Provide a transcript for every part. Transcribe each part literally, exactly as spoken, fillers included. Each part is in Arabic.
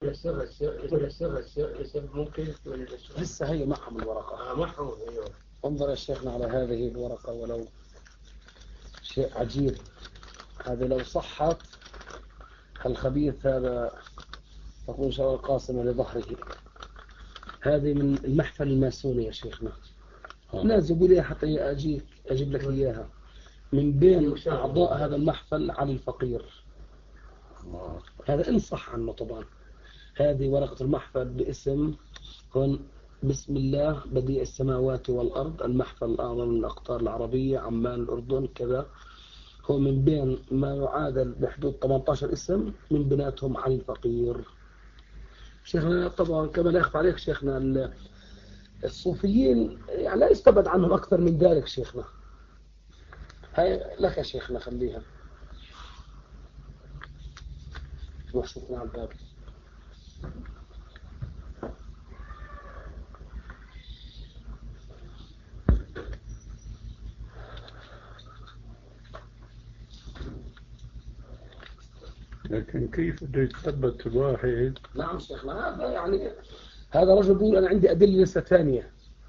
يسر يسر يسر يسر يسر ممكن لسه هي معهم الورقة. آه معهم أيوه. انظر يا شيخنا على هذه الورقة، ولو شيء عجيب. هذه لو صحت الخبيث هذا تكون شر القاسمة لظهره. هذه من المحفل الماسوني يا شيخنا. ناس يقول لي حتى أجيك أجيب لك إياها. من بين أعضاء هذا المحفل علي الفقير. هذا إن صح عنه طبعا. هذه ورقة المحفل باسم هون: بسم الله بديع السماوات والأرض، المحفل الأعظم من الأقطار العربية، عمان الأردن كذا. هو من بين ما يعادل بحدود ثمانية عشر اسم، من بيناتهم علي الفقير. شيخنا طبعا كما لا يخفى عليك شيخنا الصوفيين يعني لا يستبعد عنهم أكثر من ذلك شيخنا. هاي لك يا شيخنا خليها. روح شوفنا على الباب. لكن كيف بده يتثبت الواحد؟ نعم شيخنا، هذا يعني هذا رجل بيقول أنا عندي أدلة لسه ثانية.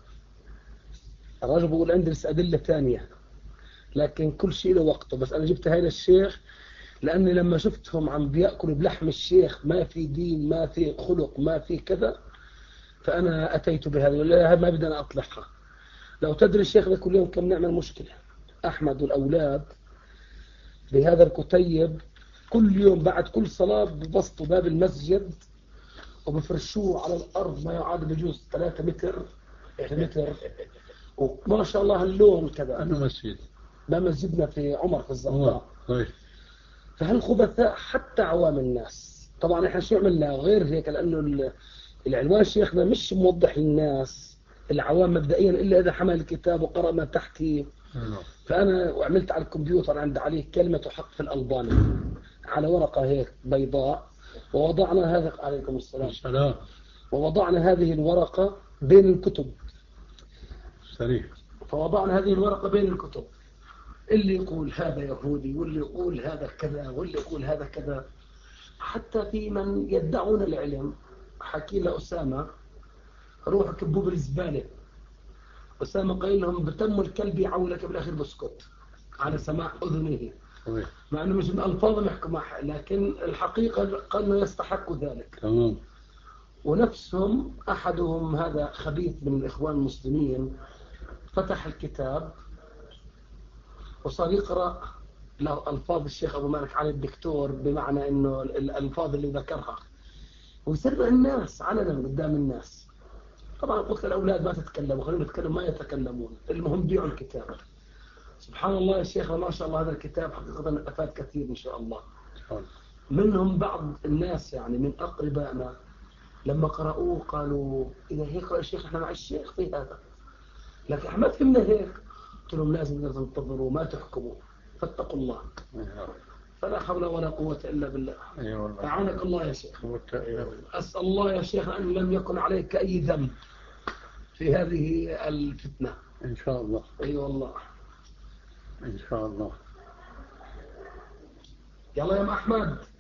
الرجل بيقول عندي لسه أدلة ثانية، لكن كل شيء له وقته. بس أنا جبت هاي للشيخ لأني لما شفتهم عم بيأكلوا بلحم الشيخ، ما في دين، ما في خلق، ما في كذا، فأنا أتيت بهذه. لا ما بدنا أطلعها. لو تدري الشيخ كل يوم كم نعمل مشكلة. أحمد والأولاد بهذا الكتيب كل يوم بعد كل صلاة ببسطوا باب المسجد وبفرشوه على الأرض ما يعادل بجوز ثلاثة متر متر وما شاء الله اللون كذا. أنا مسجد ما مسجدنا في عمر في الزهراء. طيب. فهالخبثاء حتى عوام الناس. طبعا احنا شو عملنا غير هيك، لأنه العنوان شيخنا مش موضح للناس العوام مبدئيا إلا إذا حمل الكتاب وقرأ ما تحته. فأنا عملت على الكمبيوتر عند عليه كلمة حق في الألباني على ورقة هيك بيضاء، ووضعنا هذا عليكم السلام السلام ووضعنا هذه الورقة بين الكتب. سريع. فوضعنا هذه الورقة بين الكتب، اللي يقول هذا يهودي واللي يقول هذا كذا واللي يقول هذا كذا. حتى في من يدعون العلم. حكي له أسامة روح كبوا بالزبالة. أسامة قال لهم بتم الكلب يعولك بالأخير بسكت على سماع أذنه. مع أنه مش من ألفاظ محكوم معها، لكن الحقيقة قالوا يستحق ذلك. تمام. ونفسهم أحدهم هذا خبيث من الإخوان المسلمين فتح الكتاب وصار يقرأ له ألفاظ الشيخ أبو مالك علي الدكتور، بمعنى أنه الألفاظ اللي ذكرها ويسرع الناس علنا قدام الناس. طبعا قلت للأولاد ما تتكلموا، خليهم يتكلموا ما يتكلمون، المهم بيعوا الكتاب. سبحان الله يا شيخ ما شاء الله هذا الكتاب حقيقة أفاد كثير إن شاء الله. منهم بعض الناس يعني من أقربائنا لما قرأوه قالوا إذا هيك يا شيخ إحنا مع الشيخ في هذا، لكن إحنا ما فهمنا هيك. قلت لهم لازم تنتظروا ما تحكموا، فاتقوا الله. فلا حول ولا قوة إلا بالله. أعانك الله يا شيخ. أسأل الله يا شيخ أن لم يكن عليك أي ذنب في هذه الفتنة إن شاء الله. أي أيوة والله إن شاء الله. يلا يا أم أحمد.